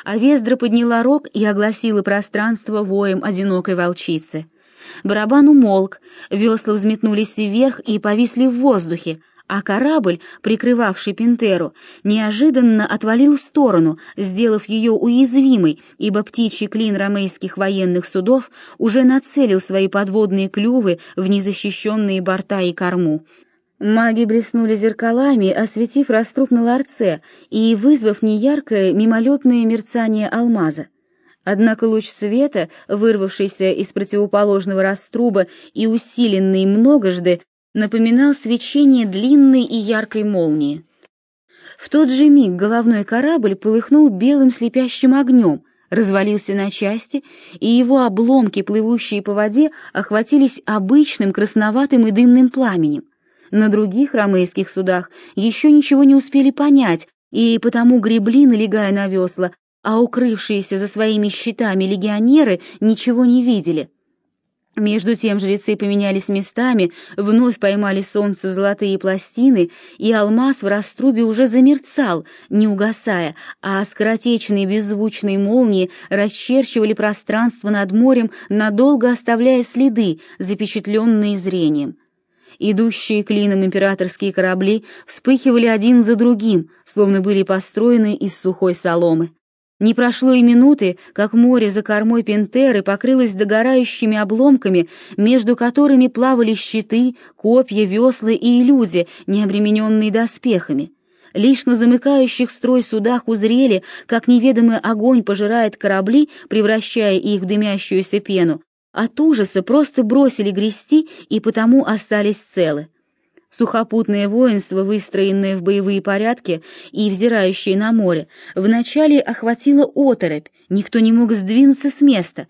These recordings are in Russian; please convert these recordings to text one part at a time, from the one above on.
а Вездра подняла рог и огласила пространство воем одинокой волчицы. Барабан умолк, весла взметнулись вверх и повисли в воздухе, а корабль, прикрывавший Пентеру, неожиданно отвалил в сторону, сделав ее уязвимой, ибо птичий клин ромейских военных судов уже нацелил свои подводные клювы в незащищенные борта и корму. Маги блеснули зеркалами, осветив раструб на ларце и вызвав неяркое мимолетное мерцание алмаза. Однако луч света, вырвавшийся из противоположного раструба и усиленный многожды, напоминал свечение длинной и яркой молнии. В тот же миг головной корабль полыхнул белым слепящим огнем, развалился на части, и его обломки, плывущие по воде, охватились обычным красноватым и дымным пламенем. На других ромейских судах еще ничего не успели понять, и потому гребли, налегая на весла, а укрывшиеся за своими щитами легионеры ничего не видели. Между тем жрецы поменялись местами, вновь поймали солнце в золотые пластины, и алмаз в раструбе уже замерцал, не угасая, а скоротечные беззвучные молнии расчерчивали пространство над морем, надолго оставляя следы, запечатленные зрением. Идущие клином императорские корабли вспыхивали один за другим, словно были построены из сухой соломы. Не прошло и минуты, как море за кормой Пентеры покрылось догорающими обломками, между которыми плавали щиты, копья, весла и люди, не обремененные доспехами. Лишь на замыкающих строй судах узрели, как неведомый огонь пожирает корабли, превращая их в дымящуюся пену. От ужаса просто бросили грести и потому остались целы. Сухопутное воинство, выстроенное в боевые порядки и взирающее на море, вначале охватило оторопь, никто не мог сдвинуться с места,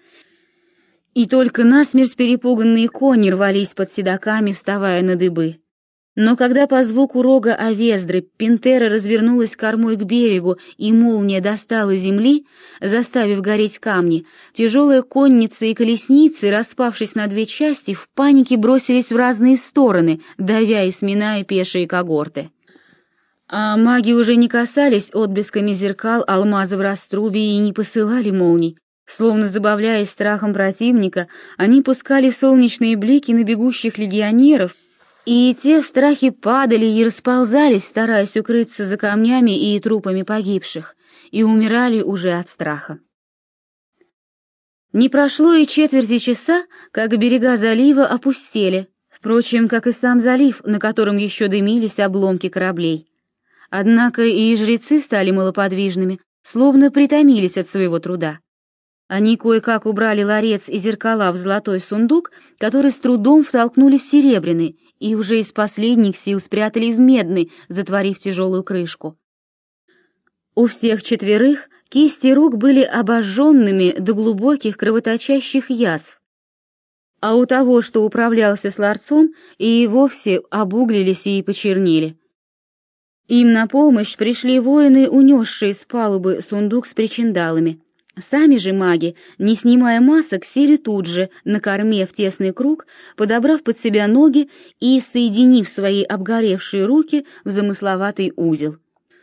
и только насмерть перепуганные кони рвались под седоками, вставая на дыбы. Но когда по звуку рога Овездры Пентера развернулась кормой к берегу и молния достала земли, заставив гореть камни, тяжелая конница и колесницы, распавшись на две части, в панике бросились в разные стороны, давя и сминая пешие когорты. А маги уже не касались отблесками зеркал алмаза в раструбе и не посылали молний. Словно забавляясь страхом противника, они пускали солнечные блики на бегущих легионеров, и те в страхе падали и расползались, стараясь укрыться за камнями и трупами погибших, и умирали уже от страха. Не прошло и четверти часа, как берега залива опустели, впрочем, как и сам залив, на котором еще дымились обломки кораблей. Однако и жрецы стали малоподвижными, словно притомились от своего труда. Они кое-как убрали ларец и зеркала в золотой сундук, который с трудом втолкнули в серебряный, и уже из последних сил спрятали в медный, затворив тяжелую крышку. У всех четверых кисти рук были обожженными до глубоких кровоточащих язв, а у того, что управлялся с ларцом, и вовсе обуглились и почернели. Им на помощь пришли воины, унесшие с палубы сундук с причиндалами. Сами же маги, не снимая масок, сели тут же, на корме в тесный круг, подобрав под себя ноги и соединив свои обгоревшие руки в замысловатый узел.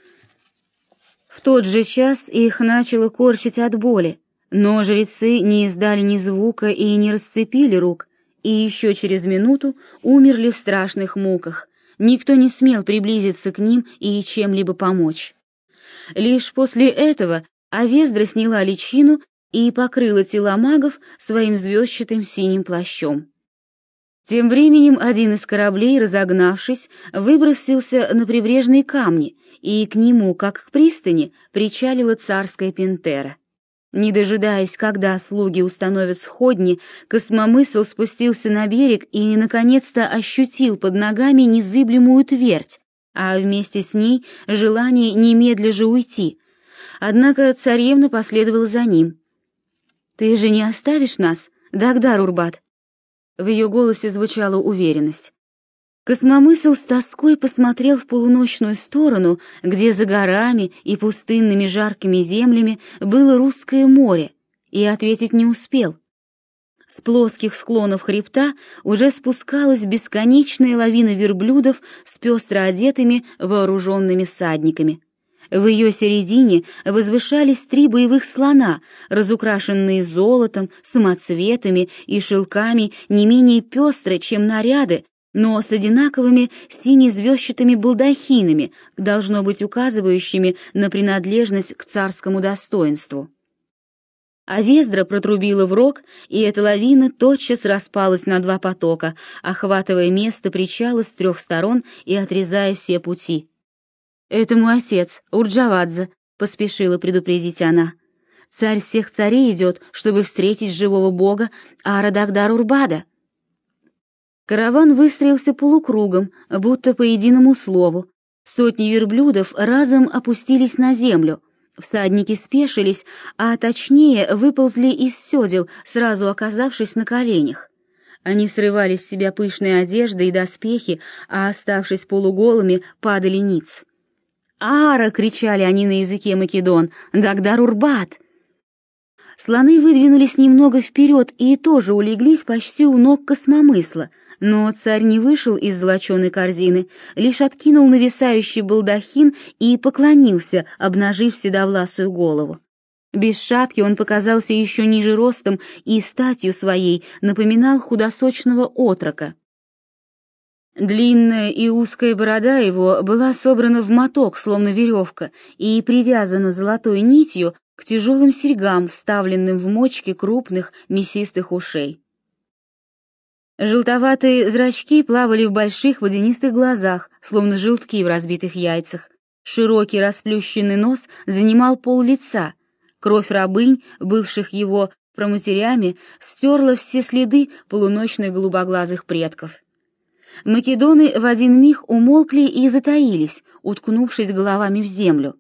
В тот же час их начало корчить от боли, но жрецы не издали ни звука и не расцепили рук, и еще через минуту умерли в страшных муках. Никто не смел приблизиться к ним и чем-либо помочь. Лишь после этого Овездра сняла личину и покрыла тела магов своим звездчатым синим плащом. Тем временем один из кораблей, разогнавшись, выбросился на прибрежные камни, и к нему, как к пристани, причалила царская Пентера. Не дожидаясь, когда слуги установят сходни, космомысл спустился на берег и, наконец-то, ощутил под ногами незыблемую твердь, а вместе с ней желание немедля же уйти. Однако царевна последовала за ним. «Ты же не оставишь нас, Дагдар Урбат?» В ее голосе звучала уверенность. Космомысл с тоской посмотрел в полуночную сторону, где за горами и пустынными жаркими землями было русское море, и ответить не успел. С плоских склонов хребта уже спускалась бесконечная лавина верблюдов с пестро одетыми вооруженными всадниками. В ее середине возвышались 3 боевых слона, разукрашенные золотом, самоцветами и шелками не менее пестры, чем наряды, но с одинаковыми сине-звездчатыми балдахинами, должно быть указывающими на принадлежность к царскому достоинству. А Вездра протрубила в рог, и эта лавина тотчас распалась на 2 потока, охватывая место причала с 3 сторон и отрезая все пути. «Это мой отец, Урджавадзе», — поспешила предупредить она. «Царь всех царей идет, чтобы встретить живого бога Ара-Дагдар-Урбада». Караван выстроился полукругом, будто по единому слову. Сотни верблюдов разом опустились на землю. Всадники спешились, а точнее выползли из седел, сразу оказавшись на коленях. Они срывали с себя пышные одежды и доспехи, а, оставшись полуголыми, падали ниц. «Ара!» — кричали они на языке Македон. «Дагдар-Урбад!» Слоны выдвинулись немного вперед и тоже улеглись почти у ног космомысла, но царь не вышел из золоченой корзины, лишь откинул нависающий балдахин и поклонился, обнажив седовласую голову. Без шапки он показался еще ниже ростом и статью своей напоминал худосочного отрока. Длинная и узкая борода его была собрана в моток, словно веревка, и привязана золотой нитью к тяжелым серьгам, вставленным в мочки крупных мясистых ушей. Желтоватые зрачки плавали в больших водянистых глазах, словно желтки в разбитых яйцах. Широкий расплющенный нос занимал пол лица. Кровь рабынь, бывших его проматерями, стерла все следы полуночных голубоглазых предков. Македоны в один миг умолкли и затаились, уткнувшись головами в землю.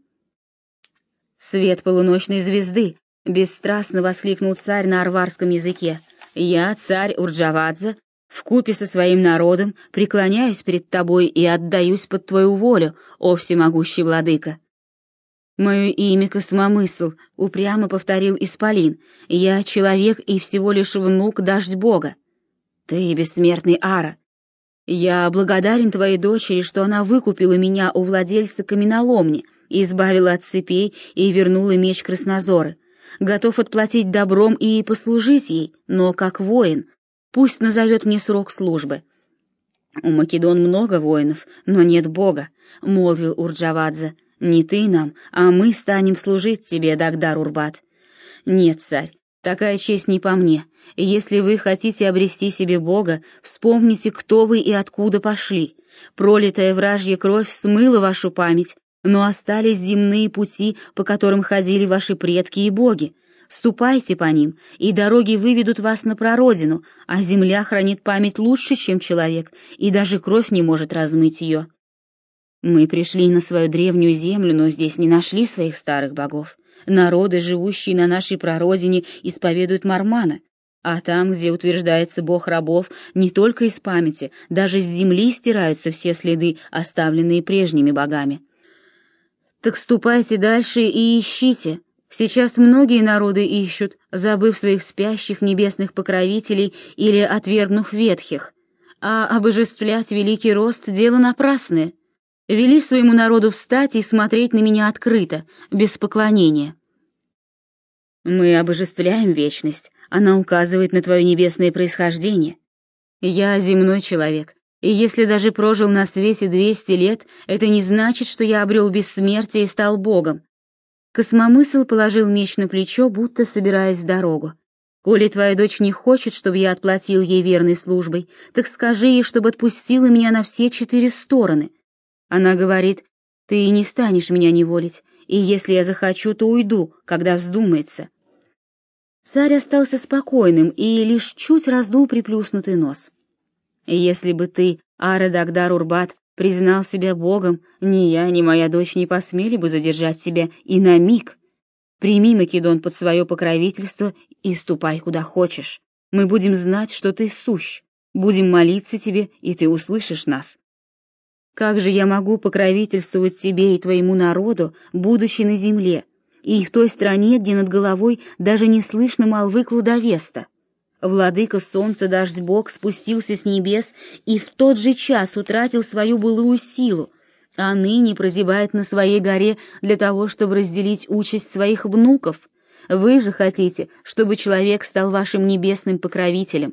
«Свет полуночной звезды!» — бесстрастно воскликнул царь на арварском языке. «Я, царь Урджавадзе, вкупе со своим народом преклоняюсь перед тобой и отдаюсь под твою волю, о всемогущий владыка». «Мое имя Космомысл», — упрямо повторил Исполин. «Я человек и всего лишь внук Дождь-бога». «Ты бессмертный Ара. Я благодарен твоей дочери, что она выкупила меня у владельца каменоломни, избавила от цепей и вернула меч Краснозоры. Готов отплатить добром и послужить ей, но как воин. Пусть назовет мне срок службы». «У Македон много воинов, но нет бога», — молвил Урджавадзе. «Не ты нам, а мы станем служить тебе, Дагдар-Урбад». «Нет, царь, такая честь не по мне. Если вы хотите обрести себе бога, вспомните, кто вы и откуда пошли. Пролитая вражья кровь смыла вашу память, но остались земные пути, по которым ходили ваши предки и боги. Ступайте по ним, и дороги выведут вас на прародину, а земля хранит память лучше, чем человек, и даже кровь не может размыть ее. Мы пришли на свою древнюю землю, но здесь не нашли своих старых богов. Народы, живущие на нашей прародине, исповедуют Мармана, а там, где утверждается бог рабов, не только из памяти, даже с земли стираются все следы, оставленные прежними богами. Так ступайте дальше и ищите. Сейчас многие народы ищут, забыв своих спящих небесных покровителей или отвергнув ветхих. А обожествлять великий рост — дело напрасное. Вели своему народу встать и смотреть на меня открыто, без поклонения. Мы обожествляем вечность, она указывает на твое небесное происхождение. Я земной человек, и если даже прожил на свете 200 лет, это не значит, что я обрел бессмертие и стал богом. Космомысл положил меч на плечо, будто собираясь в дорогу. Коли твоя дочь не хочет, чтобы я отплатил ей верной службой, так скажи ей, чтобы отпустила меня на все 4 стороны. Она говорит: ты не станешь меня неволить, и если я захочу, то уйду, когда вздумается. Царь остался спокойным и лишь чуть раздул приплюснутый нос. Если бы ты, Ара-Дагдар-Урбад, признал себя богом, ни я, ни моя дочь не посмели бы задержать тебя и на миг. Прими Македон под свое покровительство и ступай куда хочешь. Мы будем знать, что ты сущ, будем молиться тебе, и ты услышишь нас. Как же я могу покровительствовать тебе и твоему народу, будучи на земле, и в той стране, где над головой даже не слышно молвы Кладовеста? Владыка солнца, Дождь-бог, спустился с небес и в тот же час утратил свою былую силу. а ныне прозябает на своей горе для того, чтобы разделить участь своих внуков. Вы же хотите, чтобы человек стал вашим небесным покровителем.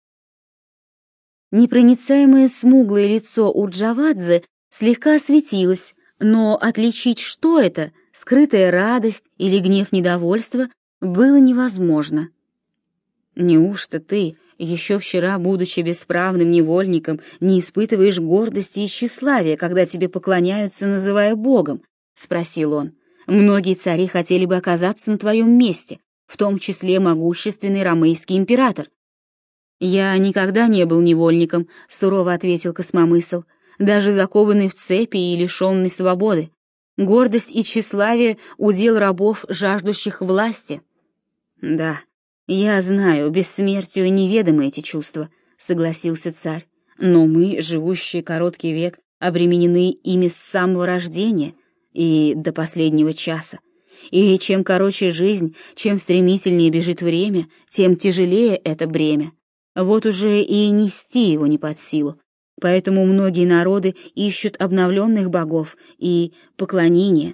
Непроницаемое смуглое лицо Урджавадзе слегка осветилось, но отличить, что это, скрытая радость или гнев недовольства, было невозможно. «Неужто ты, еще вчера, будучи бесправным невольником, не испытываешь гордости и тщеславия, когда тебе поклоняются, называя Богом?» — спросил он. «Многие цари хотели бы оказаться на твоем месте, в том числе могущественный ромейский император». «Я никогда не был невольником», — сурово ответил Космомысл, «даже закованный в цепи и лишенный свободы. Гордость и тщеславие — удел рабов, жаждущих власти». «Да, я знаю, бессмертию неведомы эти чувства», — согласился царь. «Но мы, живущие короткий век, обременены ими с самого рождения и до последнего часа. И чем короче жизнь, чем стремительнее бежит время, тем тяжелее это бремя. Вот уже и нести его не под силу. Поэтому многие народы ищут обновленных богов и поклонения.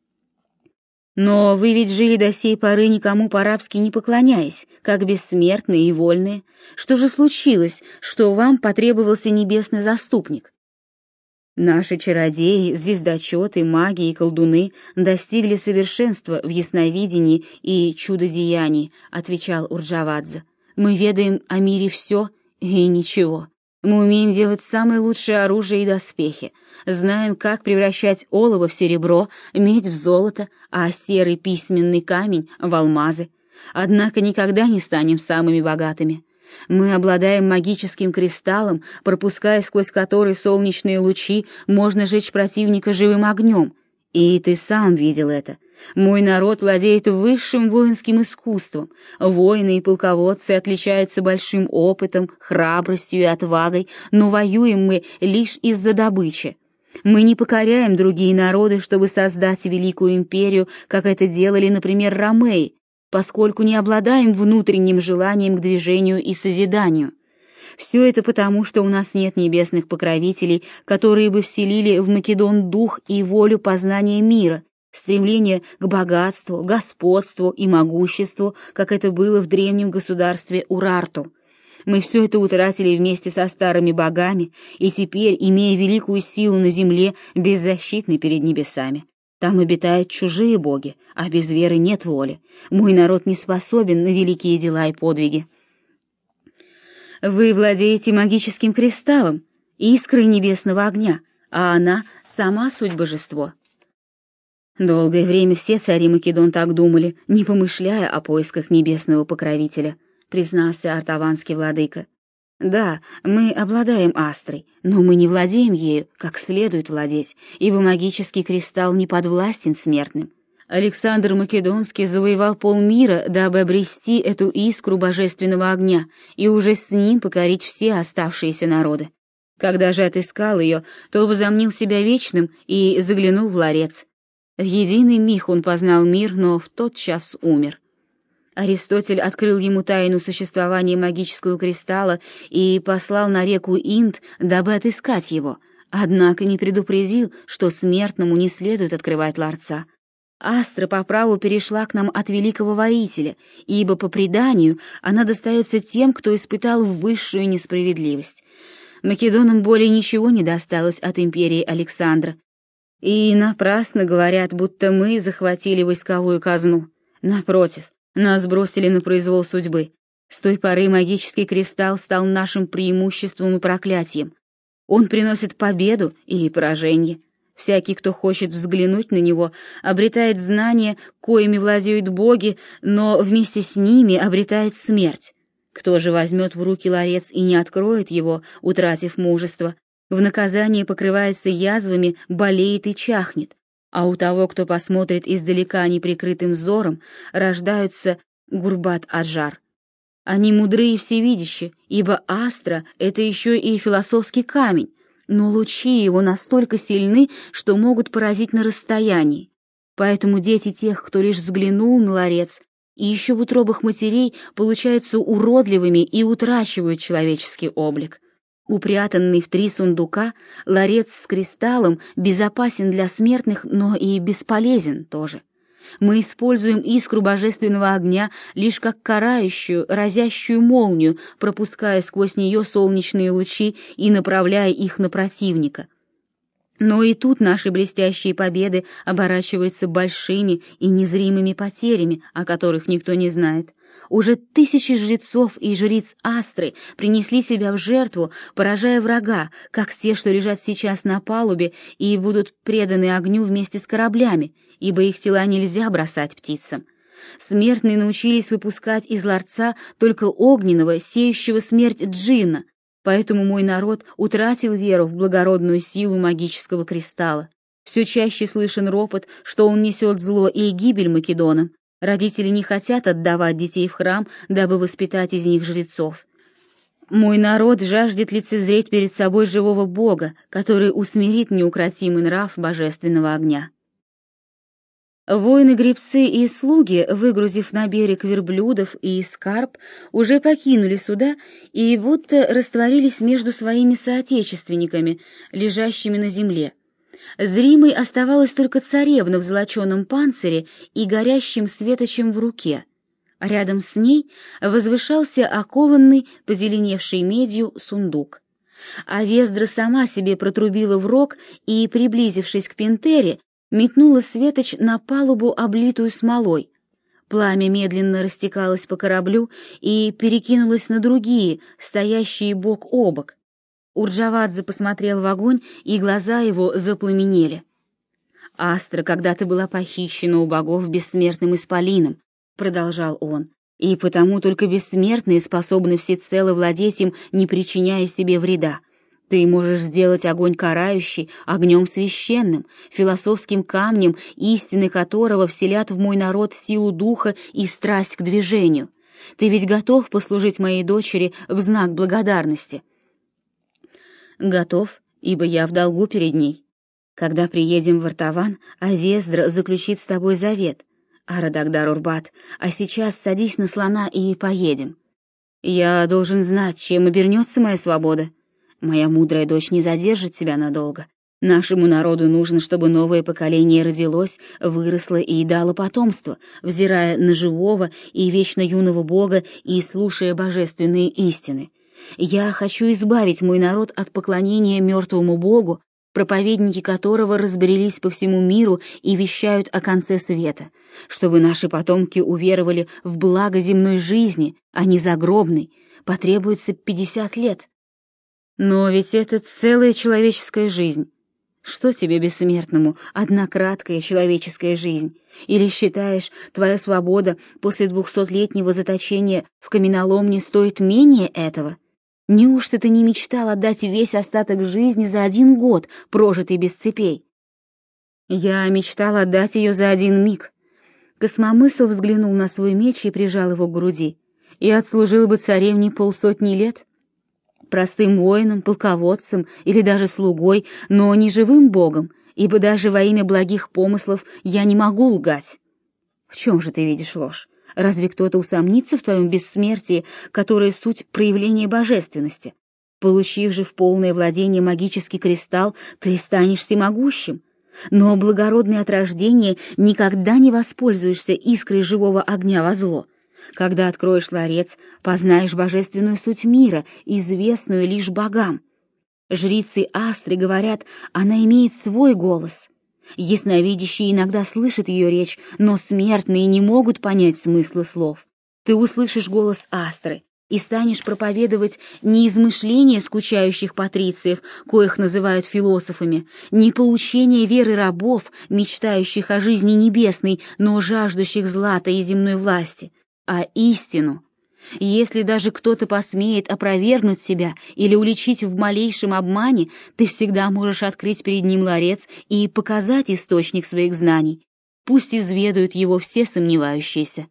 Но вы ведь жили до сей поры никому по-рабски не поклоняясь, как бессмертные и вольные. Что же случилось, что вам потребовался небесный заступник? Наши чародеи, звездочеты, маги и колдуны достигли совершенства в ясновидении и чудодеянии, отвечал Урджавадзе. Мы ведаем о мире все и ничего. Мы умеем делать самое лучшее оружие и доспехи, знаем, как превращать олово в серебро, медь в золото, а серый письменный камень в алмазы. Однако никогда не станем самыми богатыми. Мы обладаем магическим кристаллом, пропуская сквозь который солнечные лучи, можно жечь противника живым огнем. И ты сам видел это. Мой народ владеет высшим воинским искусством. Воины и полководцы отличаются большим опытом, храбростью и отвагой, но воюем мы лишь из-за добычи. Мы не покоряем другие народы, чтобы создать великую империю, как это делали, например, ромеи, поскольку не обладаем внутренним желанием к движению и созиданию. Все это потому, что у нас нет небесных покровителей, которые бы вселили в Македон дух и волю познания мира, стремление к богатству, господству и могуществу, как это было в древнем государстве Урарту. Мы все это утратили вместе со старыми богами, и теперь, имея великую силу на земле, беззащитны перед небесами. Там обитают чужие боги, а без веры нет воли. Мой народ не способен на великие дела и подвиги. Вы владеете магическим кристаллом, искрой небесного огня, а она — сама суть божество. Долгое время все цари Македон так думали, не помышляя о поисках небесного покровителя, признался артаванский владыка. Да, мы обладаем астрой, но мы не владеем ею, как следует владеть, ибо магический кристалл не подвластен смертным. Александр Македонский завоевал полмира, дабы обрести эту искру божественного огня и уже с ним покорить все оставшиеся народы. Когда же отыскал ее, то возомнил себя вечным и заглянул в ларец. В единый миг он познал мир, но в тот час умер. Аристотель открыл ему тайну существования магического кристалла и послал на реку Инд, дабы отыскать его, однако не предупредил, что смертному не следует открывать ларца. Астра по праву перешла к нам от великого воителя, ибо по преданию она достается тем, кто испытал высшую несправедливость. Македонам более ничего не досталось от империи Александра. И напрасно говорят, будто мы захватили войсковую казну. Напротив, нас бросили на произвол судьбы. С той поры магический кристалл стал нашим преимуществом и проклятием. Он приносит победу или поражение. Всякий, кто хочет взглянуть на него, обретает знания, коими владеют боги, но вместе с ними обретает смерть. Кто же возьмет в руки ларец и не откроет его, утратив мужество, в наказание покрывается язвами, болеет и чахнет, а у того, кто посмотрит издалека неприкрытым взором, рождаются гурбат-аджар. Они мудры и всевидящи, ибо астра — это еще и философский камень, но лучи его настолько сильны, что могут поразить на расстоянии. Поэтому дети тех, кто лишь взглянул на ларец, и еще в утробах матерей получаются уродливыми и утрачивают человеческий облик. Упрятанный в 3 сундука, ларец с кристаллом безопасен для смертных, но и бесполезен тоже. Мы используем искру божественного огня лишь как карающую, разящую молнию, пропуская сквозь нее солнечные лучи и направляя их на противника. Но и тут наши блестящие победы оборачиваются большими и незримыми потерями, о которых никто не знает. Уже 1000 жрецов и жриц Астры принесли себя в жертву, поражая врага, как те, что лежат сейчас на палубе и будут преданы огню вместе с кораблями, ибо их тела нельзя бросать птицам. Смертные научились выпускать из ларца только огненного, сеющего смерть джинна, поэтому мой народ утратил веру в благородную силу магического кристалла. Все чаще слышен ропот, что он несет зло и гибель Македонам. Родители не хотят отдавать детей в храм, дабы воспитать из них жрецов. Мой народ жаждет лицезреть перед собой живого Бога, который усмирит неукротимый нрав божественного огня. Воины-гребцы и слуги, выгрузив на берег верблюдов и скарб, уже покинули суда и будто растворились между своими соотечественниками, лежащими на земле. Зримой оставалась только царевна в золоченом панцире и горящим светочем в руке. Рядом с ней возвышался окованный, позеленевший медью сундук. А Вездра сама себе протрубила в рог и, приблизившись к Пентере, метнула светоч на палубу, облитую смолой. Пламя медленно растекалось по кораблю и перекинулось на другие, стоящие бок о бок. Урджавадзе посмотрел в огонь, и глаза его запламенели. «Астра когда-то была похищена у богов бессмертным исполином», — продолжал он, «и потому только бессмертные способны всецело владеть им, не причиняя себе вреда. Ты можешь сделать огонь карающий, огнем священным, философским камнем, истины которого вселят в мой народ силу духа и страсть к движению. Ты ведь готов послужить моей дочери в знак благодарности?» «Готов, ибо я в долгу перед ней. Когда приедем в Артаван, Авездра заключит с тобой завет. Арадагдар Урбат, а сейчас садись на слона и поедем. Я должен знать, чем обернется моя свобода. Моя мудрая дочь не задержит тебя надолго. Нашему народу нужно, чтобы новое поколение родилось, выросло и дало потомство, взирая на живого и вечно юного Бога и слушая божественные истины. Я хочу избавить мой народ от поклонения мертвому Богу, проповедники которого разбрелись по всему миру и вещают о конце света, чтобы наши потомки уверовали в благо земной жизни, а не загробной. Потребуется 50 лет. Но ведь это целая человеческая жизнь. Что тебе, бессмертному, одна краткая человеческая жизнь? Или считаешь, твоя свобода после 200-летнего заточения в каменоломне стоит менее этого? Неужто ты не мечтал отдать весь остаток жизни за 1 год, прожитый без цепей? Я мечтал отдать ее за 1 миг. Космомысл взглянул на свой меч и прижал его к груди. И отслужил бы царевне 50 лет? Простым воином, полководцем или даже слугой, но не живым богом, ибо даже во имя благих помыслов я не могу лгать. В чем же ты видишь ложь? Разве кто-то усомнится в твоем бессмертии, которое суть проявления божественности? Получив же в полное владение магический кристалл, ты станешь всемогущим. Но благородный от рождения никогда не воспользуешься искрой живого огня во зло. Когда откроешь ларец, познаешь божественную суть мира, известную лишь богам. Жрицы Астры говорят, она имеет свой голос. Ясновидящие иногда слышат ее речь, но смертные не могут понять смысла слов. Ты услышишь голос Астры и станешь проповедовать не измышления скучающих патрициев, коих называют философами, не поучения веры рабов, мечтающих о жизни небесной, но жаждущих злата и земной власти, а истину. Если даже кто-то посмеет опровергнуть себя или уличить в малейшем обмане, ты всегда можешь открыть перед ним ларец и показать источник своих знаний. Пусть изведают его все сомневающиеся.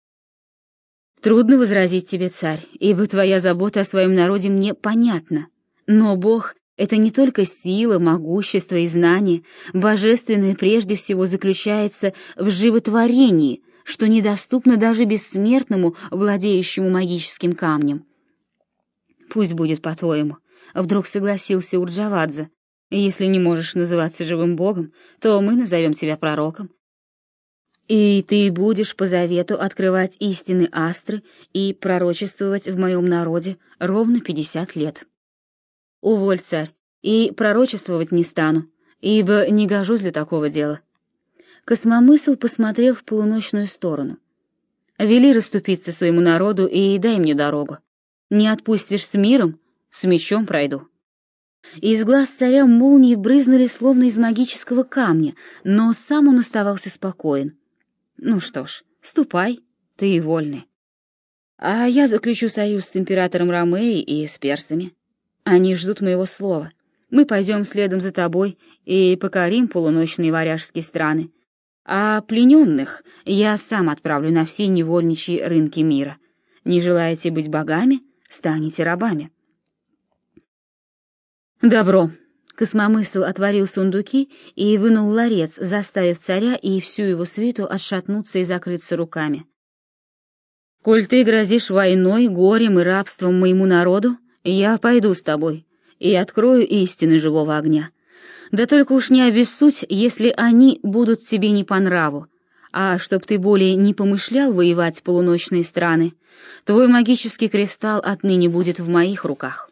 Трудно возразить тебе, царь, ибо твоя забота о своем народе мне понятна. Но Бог — это не только сила, могущество и знание. Божественное прежде всего заключается в животворении, что недоступно даже бессмертному, владеющему магическим камнем. Пусть будет по-твоему. — вдруг согласился Урджавадзе. «Если не можешь называться живым богом, то мы назовем тебя пророком. И ты будешь по завету открывать истины Астры и пророчествовать в моем народе ровно 50 лет. Уволь, царь, и пророчествовать не стану, ибо не гожусь для такого дела». Космомысл посмотрел в полуночную сторону. «Вели расступиться своему народу и дай мне дорогу. Не отпустишь с миром, с мечом пройду». Из глаз царя молнии брызнули словно из магического камня, но сам он оставался спокоен. «Ну что ж, ступай, ты и вольный. А я заключу союз с императором Ромеей и с персами. Они ждут моего слова. Мы пойдем следом за тобой и покорим полуночные варяжские страны. А плененных я сам отправлю на все невольничьи рынки мира. Не желаете быть богами, станете рабами». «Добро». Космомысл отворил сундуки и вынул ларец, заставив царя и всю его свиту отшатнуться и закрыться руками. «Коль ты грозишь войной, горем и рабством моему народу, я пойду с тобой и открою истины живого огня. Да только уж не обессудь, если они будут тебе не по нраву, а чтоб ты более не помышлял воевать полуночные страны, твой магический кристалл отныне будет в моих руках».